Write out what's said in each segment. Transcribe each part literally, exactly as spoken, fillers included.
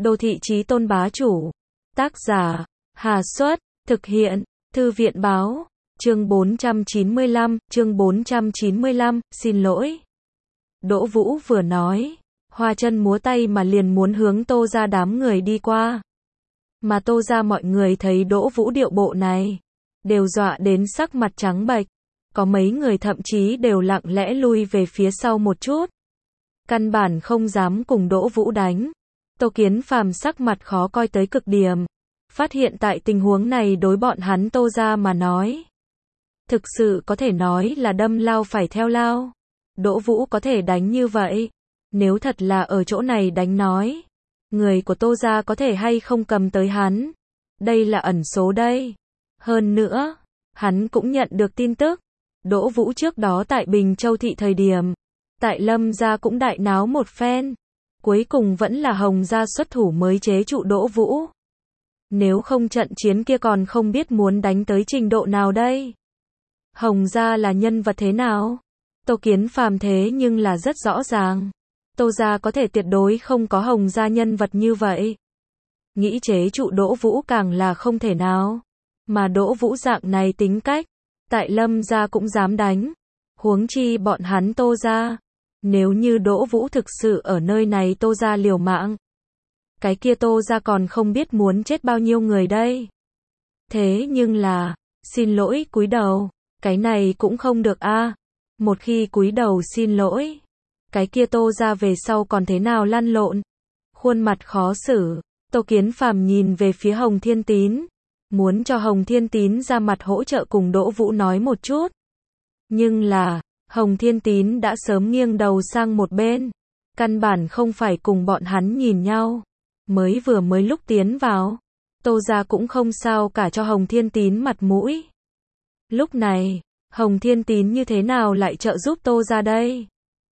Đô thị chí tôn bá chủ. Tác giả, Hà Xuất, thực hiện, Thư viện báo, chương bốn trăm chín mươi lăm, chương bốn trăm chín mươi lăm, xin lỗi. Đỗ Vũ vừa nói, hoa chân múa tay mà liền muốn hướng Tô ra đám người đi qua. Mà Tô ra mọi người thấy Đỗ Vũ điệu bộ này, đều dọa đến sắc mặt trắng bệch. Có mấy người thậm chí đều lặng lẽ lui về phía sau một chút. Căn bản không dám cùng Đỗ Vũ đánh. Tô Kiến Phàm sắc mặt khó coi tới cực điểm. Phát hiện tại tình huống này đối bọn hắn Tô ra mà nói. Thực sự có thể nói là đâm lao phải theo lao. Đỗ Vũ có thể đánh như vậy. Nếu thật là ở chỗ này đánh nói. Người của Tô ra có thể hay không cầm tới hắn. Đây là ẩn số đây. Hơn nữa, hắn cũng nhận được tin tức. Đỗ Vũ trước đó tại Bình Châu thị thời điểm. Tại Lâm gia cũng đại náo một phen. Cuối cùng vẫn là Hồng gia xuất thủ mới chế trụ Đỗ Vũ. Nếu không trận chiến kia còn không biết muốn đánh tới trình độ nào đây. Hồng gia là nhân vật thế nào? Tô Kiến Phàm thế nhưng là rất rõ ràng. Tô gia có thể tuyệt đối không có Hồng gia nhân vật như vậy. Nghĩ chế trụ Đỗ Vũ càng là không thể nào. Mà Đỗ Vũ dạng này tính cách, tại Lâm gia cũng dám đánh. Huống chi bọn hắn Tô gia. Nếu như Đỗ Vũ thực sự ở nơi này Tô gia liều mạng. Cái kia Tô gia còn không biết muốn chết bao nhiêu người đây. Thế nhưng là, xin lỗi cúi đầu, cái này cũng không được a. Một khi cúi đầu xin lỗi, cái kia Tô gia về sau còn thế nào lăn lộn. Khuôn mặt khó xử, Tô Kiến Phàm nhìn về phía Hồng Thiên Tín. Muốn cho Hồng Thiên Tín ra mặt hỗ trợ cùng Đỗ Vũ nói một chút. Nhưng là, Hồng Thiên Tín đã sớm nghiêng đầu sang một bên. Căn bản không phải cùng bọn hắn nhìn nhau. Mới vừa mới lúc tiến vào. Tô gia cũng không sao cả cho Hồng Thiên Tín mặt mũi. Lúc này, Hồng Thiên Tín như thế nào lại trợ giúp Tô gia đây?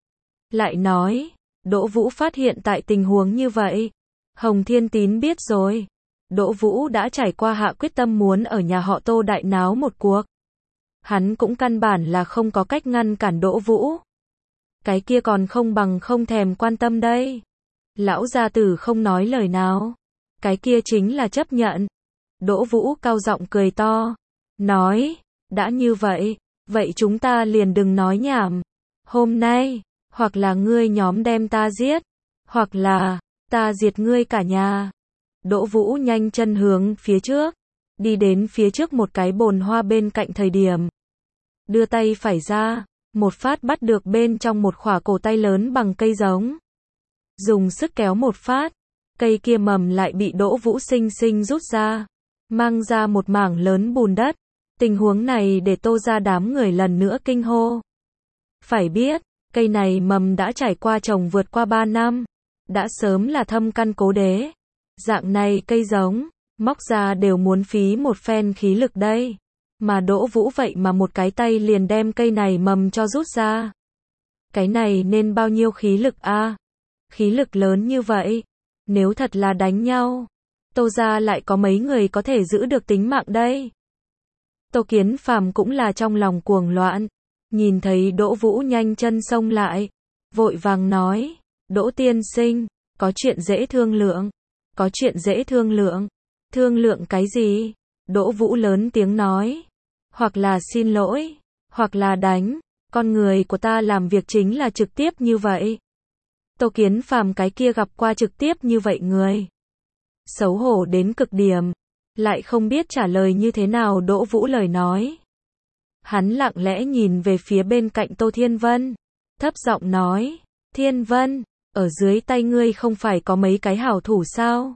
Lại nói, Đỗ Vũ phát hiện tại tình huống như vậy. Hồng Thiên Tín biết rồi. Đỗ Vũ đã trải qua hạ quyết tâm muốn ở nhà họ Tô đại náo một cuộc. Hắn cũng căn bản là không có cách ngăn cản Đỗ Vũ. Cái kia còn không bằng không thèm quan tâm đây. Lão gia tử không nói lời nào. Cái kia chính là chấp nhận. Đỗ Vũ cao giọng cười to. Nói, đã như vậy, vậy chúng ta liền đừng nói nhảm. Hôm nay, hoặc là ngươi nhóm đem ta giết, hoặc là, ta diệt ngươi cả nhà. Đỗ Vũ nhanh chân hướng phía trước. Đi đến phía trước một cái bồn hoa bên cạnh thời điểm. Đưa tay phải ra, một phát bắt được bên trong một khỏa cổ tay lớn bằng cây giống. Dùng sức kéo một phát, cây kia mầm lại bị Đỗ Vũ sinh sinh rút ra, mang ra một mảng lớn bùn đất. Tình huống này để Tô ra đám người lần nữa kinh hô. Phải biết, cây này mầm đã trải qua trồng vượt qua ba năm, đã sớm là thâm căn cố đế. Dạng này cây giống, móc ra đều muốn phí một phen khí lực đây. Mà Đỗ Vũ vậy mà một cái tay liền đem cây này mầm cho rút ra. Cái này nên bao nhiêu khí lực a? À? Khí lực lớn như vậy, nếu thật là đánh nhau, Tô gia lại có mấy người có thể giữ được tính mạng đây. Tô Kiến Phàm cũng là trong lòng cuồng loạn, nhìn thấy Đỗ Vũ nhanh chân xông lại, vội vàng nói, Đỗ tiên sinh, có chuyện dễ thương lượng, có chuyện dễ thương lượng, thương lượng cái gì? Đỗ Vũ lớn tiếng nói, hoặc là xin lỗi, hoặc là đánh, con người của ta làm việc chính là trực tiếp như vậy. Tô Kiến Phàm cái kia gặp qua trực tiếp như vậy người. Xấu hổ đến cực điểm, lại không biết trả lời như thế nào Đỗ Vũ lời nói. Hắn lặng lẽ nhìn về phía bên cạnh Tô Thiên Vân, thấp giọng nói, Thiên Vân, ở dưới tay ngươi không phải có mấy cái hảo thủ sao?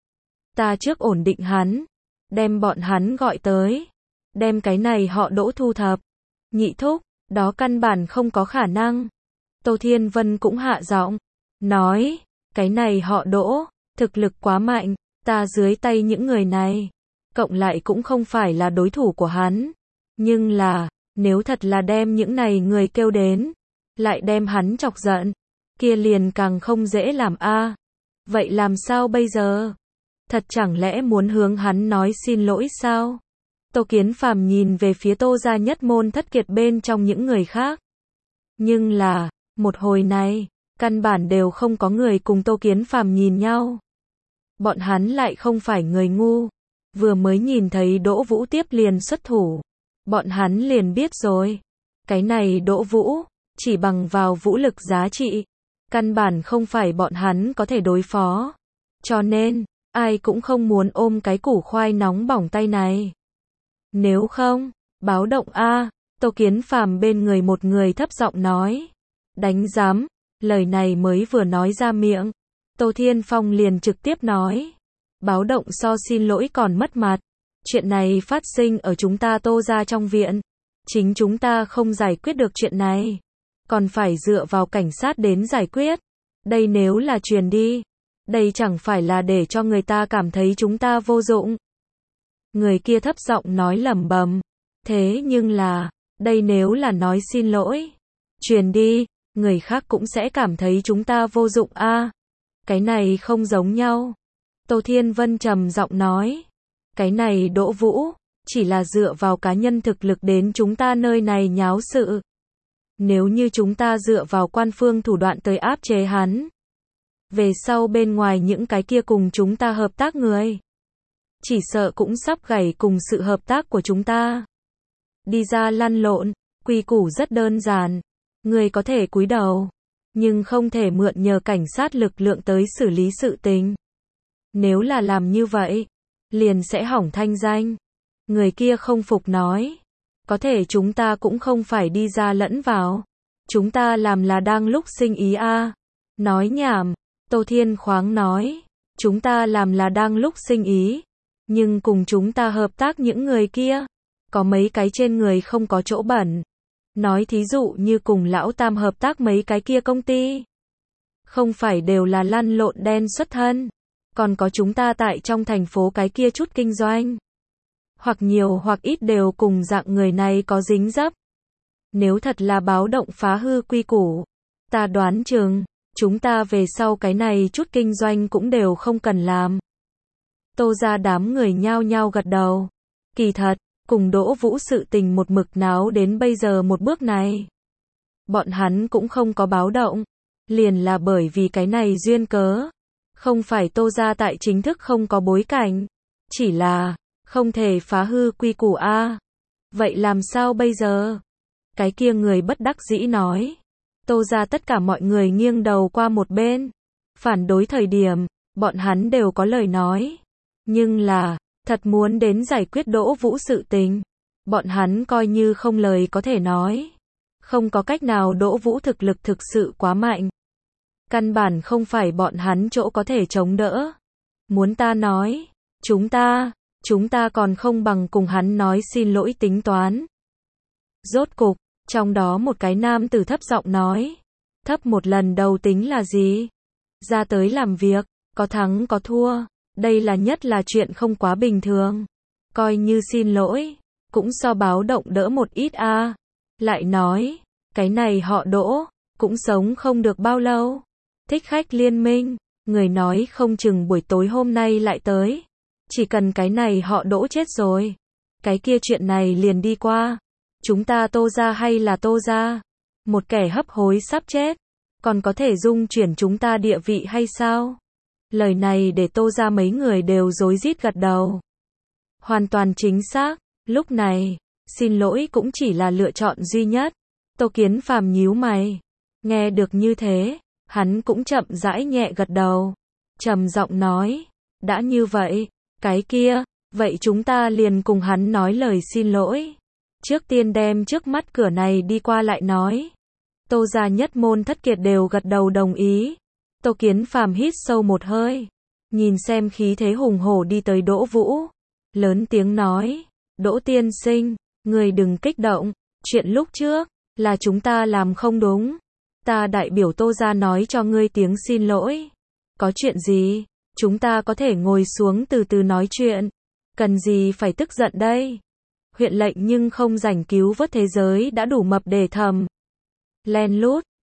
Ta trước ổn định hắn, đem bọn hắn gọi tới, đem cái này họ Đỗ thu thập. Nhị thúc, đó căn bản không có khả năng. Tô Thiên Vân cũng hạ giọng, nói, cái này họ Đỗ, thực lực quá mạnh, ta dưới tay những người này, cộng lại cũng không phải là đối thủ của hắn. Nhưng là, nếu thật là đem những này người kêu đến, lại đem hắn chọc giận, kia liền càng không dễ làm a. Vậy làm sao bây giờ? Thật chẳng lẽ muốn hướng hắn nói xin lỗi sao? Tô Kiến Phàm nhìn về phía Tô gia nhất môn thất kiệt bên trong những người khác. Nhưng là, một hồi này, căn bản đều không có người cùng Tô Kiến Phàm nhìn nhau. Bọn hắn lại không phải người ngu. Vừa mới nhìn thấy Đỗ Vũ tiếp liền xuất thủ. Bọn hắn liền biết rồi. Cái này Đỗ Vũ, chỉ bằng vào vũ lực giá trị. Căn bản không phải bọn hắn có thể đối phó. Cho nên, ai cũng không muốn ôm cái củ khoai nóng bỏng tay này. Nếu không, báo động A, Tô Kiến Phàm bên người một người thấp giọng nói. Đánh giám, lời này mới vừa nói ra miệng. Tô Thiên Phong liền trực tiếp nói. Báo động so xin lỗi còn mất mặt. Chuyện này phát sinh ở chúng ta Tô gia trong viện. Chính chúng ta không giải quyết được chuyện này. Còn phải dựa vào cảnh sát đến giải quyết. Đây nếu là truyền đi. Đây chẳng phải là để cho người ta cảm thấy chúng ta vô dụng. Người kia thấp giọng nói lẩm bẩm. Thế nhưng là, đây nếu là nói xin lỗi. Truyền đi, người khác cũng sẽ cảm thấy chúng ta vô dụng a. À, cái này không giống nhau. Tô Thiên Vân trầm giọng nói. Cái này Đỗ Vũ, chỉ là dựa vào cá nhân thực lực đến chúng ta nơi này nháo sự. Nếu như chúng ta dựa vào quan phương thủ đoạn tới áp chế hắn. Về sau bên ngoài những cái kia cùng chúng ta hợp tác người. Chỉ sợ cũng sắp gãy cùng sự hợp tác của chúng ta. Đi ra lăn lộn, quy củ rất đơn giản. Người có thể cúi đầu. Nhưng không thể mượn nhờ cảnh sát lực lượng tới xử lý sự tình. Nếu là làm như vậy, liền sẽ hỏng thanh danh. Người kia không phục nói. Có thể chúng ta cũng không phải đi ra lẫn vào. Chúng ta làm là đang lúc sinh ý a. À. Nói nhảm, Tô Thiên Khoáng nói. Chúng ta làm là đang lúc sinh ý. Nhưng cùng chúng ta hợp tác những người kia. Có mấy cái trên người không có chỗ bẩn. Nói thí dụ như cùng lão Tam hợp tác mấy cái kia công ty. Không phải đều là lăn lộn đen xuất thân. Còn có chúng ta tại trong thành phố cái kia chút kinh doanh. Hoặc nhiều hoặc ít đều cùng dạng người này có dính dấp. Nếu thật là báo động phá hư quy củ. Ta đoán chừng, chúng ta về sau cái này chút kinh doanh cũng đều không cần làm. Tô ra đám người nhao nhao gật đầu. Kỳ thật, cùng Đỗ Vũ sự tình một mực náo đến bây giờ một bước này. Bọn hắn cũng không có báo động. Liền là bởi vì cái này duyên cớ. Không phải Tô ra tại chính thức không có bối cảnh. Chỉ là, không thể phá hư quy củ a. À. Vậy làm sao bây giờ? Cái kia người bất đắc dĩ nói. Tô ra tất cả mọi người nghiêng đầu qua một bên. Phản đối thời điểm, bọn hắn đều có lời nói. Nhưng là, thật muốn đến giải quyết Đỗ Vũ sự tình. Bọn hắn coi như không lời có thể nói. Không có cách nào, Đỗ Vũ thực lực thực sự quá mạnh. Căn bản không phải bọn hắn chỗ có thể chống đỡ. Muốn ta nói, chúng ta, chúng ta còn không bằng cùng hắn nói xin lỗi tính toán. Rốt cục, trong đó một cái nam tử thấp giọng nói. Thấp một lần đầu tính là gì? Ra tới làm việc, có thắng có thua. Đây là nhất là chuyện không quá bình thường. Coi như xin lỗi, cũng so báo động đỡ một ít a. À. Lại nói, cái này họ Đỗ, cũng sống không được bao lâu. Thích khách liên minh, người nói không chừng buổi tối hôm nay lại tới. Chỉ cần cái này họ Đỗ chết rồi. Cái kia chuyện này liền đi qua. Chúng ta Tô ra hay là Tô ra? Một kẻ hấp hối sắp chết. Còn có thể dung chuyển chúng ta địa vị hay sao? Lời này để Tô ra mấy người đều rối rít gật đầu. Hoàn toàn chính xác. Lúc này, xin lỗi cũng chỉ là lựa chọn duy nhất. Tô Kiến Phàm nhíu mày. Nghe được như thế, hắn cũng chậm rãi nhẹ gật đầu. Trầm giọng nói. Đã như vậy, cái kia, vậy chúng ta liền cùng hắn nói lời xin lỗi. Trước tiên đem trước mắt cửa này đi qua lại nói. Tô gia nhất môn thất kiệt đều gật đầu đồng ý. Tô Kiến Phàm hít sâu một hơi. Nhìn xem khí thế hùng hổ đi tới Đỗ Vũ. Lớn tiếng nói. Đỗ tiên sinh, người đừng kích động. Chuyện lúc trước, là chúng ta làm không đúng. Ta đại biểu Tô gia nói cho ngươi tiếng xin lỗi. Có chuyện gì, chúng ta có thể ngồi xuống từ từ nói chuyện. Cần gì phải tức giận đây? Huyện lệnh nhưng không rảnh cứu vớt thế giới đã đủ mập để thầm. Len lút,